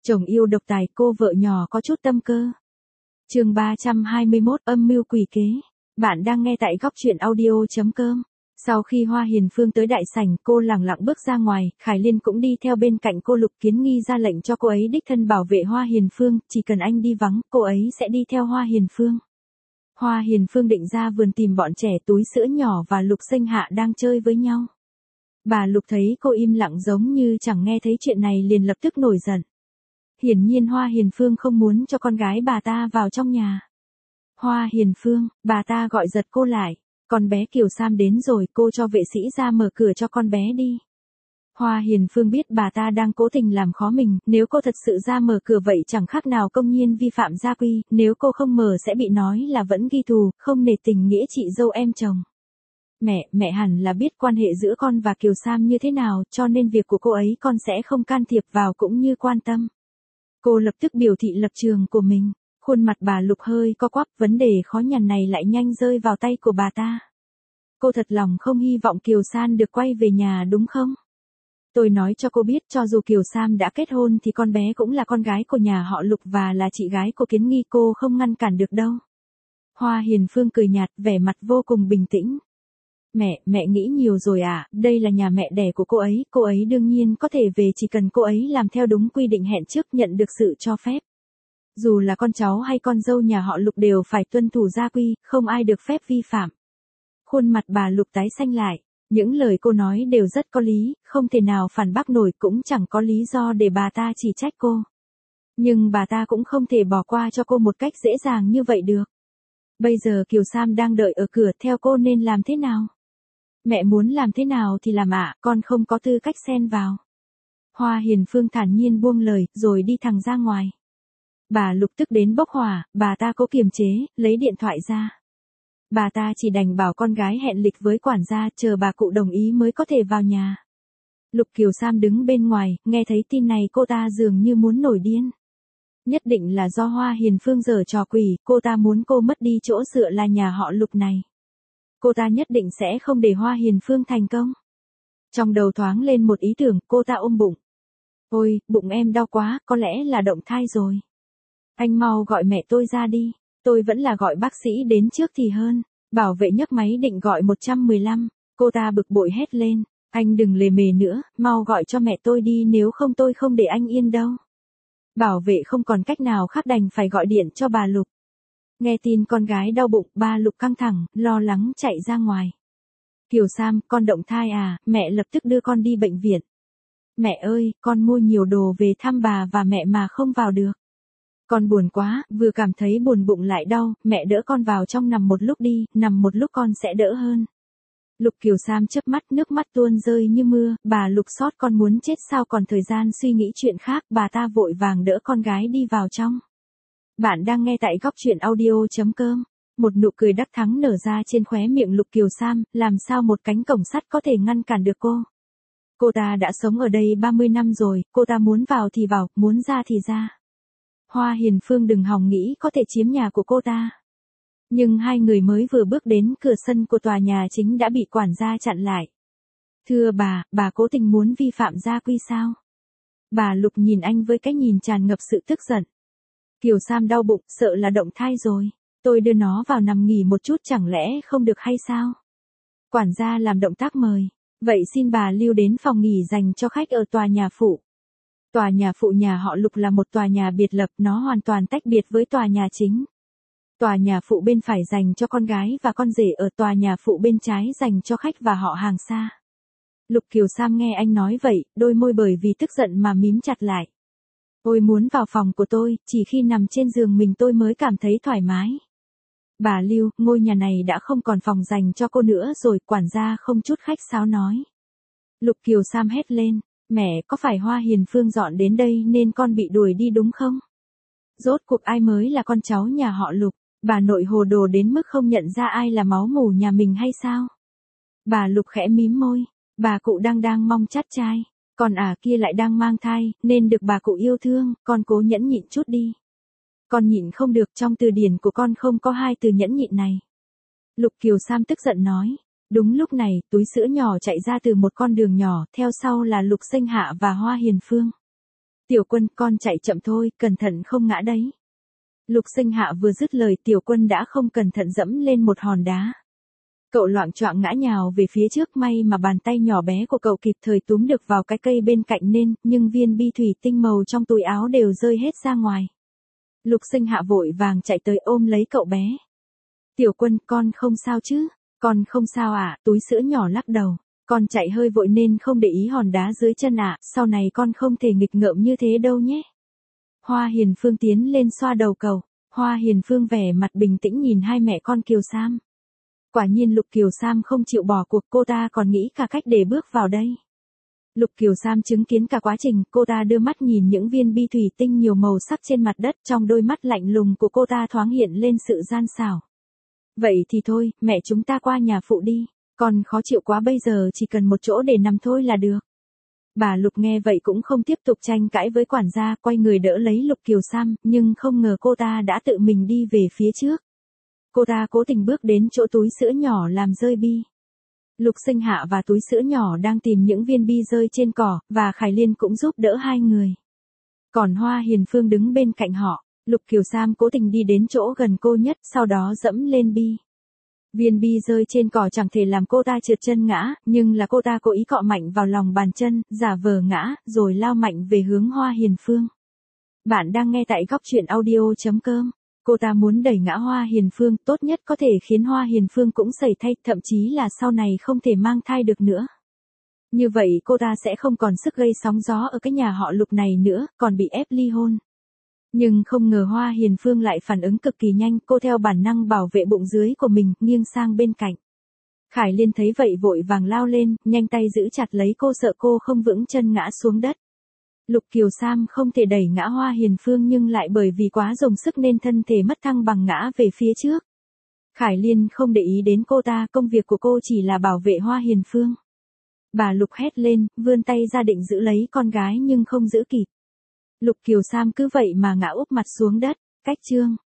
Chồng yêu độc tài, cô vợ nhỏ có chút tâm cơ. Chương 321, âm mưu quỷ kế. Bạn đang nghe tại góc truyện audio.com. Sau khi Hoa Hiền Phương tới đại sảnh, cô lẳng lặng bước ra ngoài, Khải Liên cũng đi theo bên cạnh cô. Lục Kiến Nghi ra lệnh cho cô ấy đích thân bảo vệ Hoa Hiền Phương, chỉ cần anh đi vắng, cô ấy sẽ đi theo Hoa Hiền Phương. Hoa Hiền Phương định ra vườn tìm bọn trẻ Túi Sữa Nhỏ và Lục Sinh Hạ đang chơi với nhau. Bà Lục thấy cô im lặng giống như chẳng nghe thấy chuyện này liền lập tức nổi giận. Hiển nhiên Hoa Hiền Phương không muốn cho con gái bà ta vào trong nhà. Hoa Hiền Phương, bà ta gọi giật cô lại. Con bé Kiều Sam đến rồi, cô cho vệ sĩ ra mở cửa cho con bé đi. Hoa Hiền Phương biết bà ta đang cố tình làm khó mình, nếu cô thật sự ra mở cửa vậy chẳng khác nào công nhiên vi phạm gia quy, nếu cô không mở sẽ bị nói là vẫn ghi thù, không nể tình nghĩa chị dâu em chồng. Mẹ hẳn là biết quan hệ giữa con và Kiều Sam như thế nào, cho nên việc của cô ấy con sẽ không can thiệp vào cũng như quan tâm. Cô lập tức biểu thị lập trường của mình. Khuôn mặt bà Lục hơi co quắp, vấn đề khó nhằn này lại nhanh rơi vào tay của bà ta. Cô thật lòng không hy vọng Kiều San được quay về nhà đúng không? Tôi nói cho cô biết, cho dù Kiều Sam đã kết hôn thì con bé cũng là con gái của nhà họ Lục và là chị gái của Kiến Nghi, cô không ngăn cản được đâu. Hoa Hiền Phương cười nhạt, vẻ mặt vô cùng bình tĩnh. Mẹ nghĩ nhiều rồi à, đây là nhà mẹ đẻ của cô ấy đương nhiên có thể về chỉ cần cô ấy làm theo đúng quy định hẹn trước, nhận được sự cho phép. Dù là con cháu hay con dâu nhà họ Lục đều phải tuân thủ gia quy, không ai được phép vi phạm. Khuôn mặt bà Lục tái xanh lại, những lời cô nói đều rất có lý, không thể nào phản bác nổi, cũng chẳng có lý do để bà ta chỉ trách cô. Nhưng bà ta cũng không thể bỏ qua cho cô một cách dễ dàng như vậy được. Bây giờ Kiều Sam đang đợi ở cửa, theo cô nên làm thế nào? Mẹ muốn làm thế nào thì làm ạ, con không có tư cách xen vào. Hoa Hiền Phương thản nhiên buông lời, rồi đi thẳng ra ngoài. Bà Lục tức đến bốc hỏa, bà ta cố kiềm chế, lấy điện thoại ra. Bà ta chỉ đành bảo con gái hẹn lịch với quản gia, chờ bà cụ đồng ý mới có thể vào nhà. Lục Kiều Sam đứng bên ngoài, nghe thấy tin này cô ta dường như muốn nổi điên. Nhất định là do Hoa Hiền Phương giở trò quỷ, cô ta muốn cô mất đi chỗ dựa là nhà họ Lục này. Cô ta nhất định sẽ không để Hoa Hiền Phương thành công. Trong đầu thoáng lên một ý tưởng, cô ta ôm bụng. Ôi, bụng em đau quá, có lẽ là động thai rồi. Anh mau gọi mẹ tôi ra đi, tôi vẫn là gọi bác sĩ đến trước thì hơn. Bảo vệ nhấc máy định gọi 115, cô ta bực bội hét lên. Anh đừng lề mề nữa, mau gọi cho mẹ tôi đi, nếu không tôi không để anh yên đâu. Bảo vệ không còn cách nào khác đành phải gọi điện cho bà Lục. Nghe tin con gái đau bụng, bà Lục căng thẳng, lo lắng chạy ra ngoài. Kiều Sam, con động thai à, mẹ lập tức đưa con đi bệnh viện. Mẹ ơi, con mua nhiều đồ về thăm bà và mẹ mà không vào được. Con buồn quá, vừa cảm thấy buồn bụng lại đau, mẹ đỡ con vào trong nằm một lúc đi, nằm một lúc con sẽ đỡ hơn. Lục Kiều Sam chớp mắt, nước mắt tuôn rơi như mưa, bà Lục xót con muốn chết sao còn thời gian suy nghĩ chuyện khác, bà ta vội vàng đỡ con gái đi vào trong. Bạn đang nghe tại góc truyện audio.com. Một nụ cười đắc thắng nở ra trên khóe miệng Lục Kiều Sam, làm sao một cánh cổng sắt có thể ngăn cản được cô. Cô ta đã sống ở đây 30 năm rồi, cô ta muốn vào thì vào, muốn ra thì ra. Hoa Hiền Phương đừng hòng nghĩ có thể chiếm nhà của cô ta. Nhưng hai người mới vừa bước đến cửa sân của tòa nhà chính đã bị quản gia chặn lại. Thưa bà cố tình muốn vi phạm gia quy sao? Bà Lục nhìn anh với cái nhìn tràn ngập sự tức giận. Kiều Sam đau bụng, sợ là động thai rồi. Tôi đưa nó vào nằm nghỉ một chút chẳng lẽ không được hay sao? Quản gia làm động tác mời. Vậy xin bà lưu đến phòng nghỉ dành cho khách ở tòa nhà phụ. Tòa nhà phụ nhà họ Lục là một tòa nhà biệt lập, nó hoàn toàn tách biệt với tòa nhà chính. Tòa nhà phụ bên phải dành cho con gái và con rể, ở tòa nhà phụ bên trái dành cho khách và họ hàng xa. Lục Kiều Sam nghe anh nói vậy, đôi môi bởi vì tức giận mà mím chặt lại. Ôi muốn vào phòng của tôi, chỉ khi nằm trên giường mình tôi mới cảm thấy thoải mái. Bà Lưu, ngôi nhà này đã không còn phòng dành cho cô nữa rồi, quản gia không chút khách sáo nói. Lục Kiều Sam hét lên, mẹ, có phải Hoa Hiền Phương dọn đến đây nên con bị đuổi đi đúng không? Rốt cuộc ai mới là con cháu nhà họ Lục, bà nội hồ đồ đến mức không nhận ra ai là máu mủ nhà mình hay sao? Bà Lục khẽ mím môi, bà cụ đang mong chắt trai, còn kia lại đang mang thai, nên được bà cụ yêu thương, con cố nhẫn nhịn chút đi. Con nhịn không được, trong từ điển của con không có hai từ nhẫn nhịn này. Lục Kiều Sam tức giận nói. Đúng lúc này, Túi Sữa Nhỏ chạy ra từ một con đường nhỏ, theo sau là Lục Sinh Hạ và Hoa Hiền Phương. Tiểu Quân, con chạy chậm thôi, cẩn thận không ngã đấy. Lục Sinh Hạ vừa dứt lời, Tiểu Quân đã không cẩn thận dẫm lên một hòn đá. Cậu loạng choạng ngã nhào về phía trước, may mà bàn tay nhỏ bé của cậu kịp thời túm được vào cái cây bên cạnh nên, nhưng viên bi thủy tinh màu trong túi áo đều rơi hết ra ngoài. Lục Sinh Hạ vội vàng chạy tới ôm lấy cậu bé. Tiểu Quân, con không sao chứ? Con không sao ạ, túi sữa nhỏ lắc đầu. Con chạy hơi vội nên không để ý hòn đá dưới chân ạ, sau này con không thể nghịch ngợm như thế đâu nhé. Hoa Hiền Phương tiến lên xoa đầu cậu. Hoa Hiền Phương vẻ mặt bình tĩnh nhìn hai mẹ con Kiều Sam. Quả nhiên Lục Kiều Sam không chịu bỏ cuộc, cô ta còn nghĩ cả cách để bước vào đây. Lục Kiều Sam chứng kiến cả quá trình, cô ta đưa mắt nhìn những viên bi thủy tinh nhiều màu sắc trên mặt đất, trong đôi mắt lạnh lùng của cô ta thoáng hiện lên sự gian xảo. Vậy thì thôi, mẹ chúng ta qua nhà phụ đi, con khó chịu quá, bây giờ chỉ cần một chỗ để nằm thôi là được. Bà Lục nghe vậy cũng không tiếp tục tranh cãi với quản gia, quay người đỡ lấy Lục Kiều Sam, nhưng không ngờ cô ta đã tự mình đi về phía trước. Cô ta cố tình bước đến chỗ túi sữa nhỏ làm rơi bi. Lục Sinh Hạ và túi sữa nhỏ đang tìm những viên bi rơi trên cỏ, và Khải Liên cũng giúp đỡ hai người. Còn Hoa Hiền Phương đứng bên cạnh họ, Lục Kiều Sam cố tình đi đến chỗ gần cô nhất, sau đó dẫm lên bi. Viên bi rơi trên cỏ chẳng thể làm cô ta trượt chân ngã, nhưng là cô ta cố ý cọ mạnh vào lòng bàn chân, giả vờ ngã, rồi lao mạnh về hướng Hoa Hiền Phương. Bạn đang nghe tại góc truyện audio.com. Cô ta muốn đẩy ngã Hoa Hiền Phương, tốt nhất có thể khiến Hoa Hiền Phương cũng sẩy thay, thậm chí là sau này không thể mang thai được nữa. Như vậy cô ta sẽ không còn sức gây sóng gió ở cái nhà họ Lục này nữa, còn bị ép ly hôn. Nhưng không ngờ Hoa Hiền Phương lại phản ứng cực kỳ nhanh, cô theo bản năng bảo vệ bụng dưới của mình, nghiêng sang bên cạnh. Khải Liên thấy vậy vội vàng lao lên, nhanh tay giữ chặt lấy cô, sợ cô không vững chân ngã xuống đất. Lục Kiều Sam không thể đẩy ngã Hoa Hiền Phương, nhưng lại bởi vì quá dùng sức nên thân thể mất thăng bằng ngã về phía trước. Khải Liên không để ý đến cô ta, công việc của cô chỉ là bảo vệ Hoa Hiền Phương. Bà Lục hét lên, vươn tay ra định giữ lấy con gái nhưng không giữ kịp. Lục Kiều Sam cứ vậy mà ngã úp mặt xuống đất. Cách chương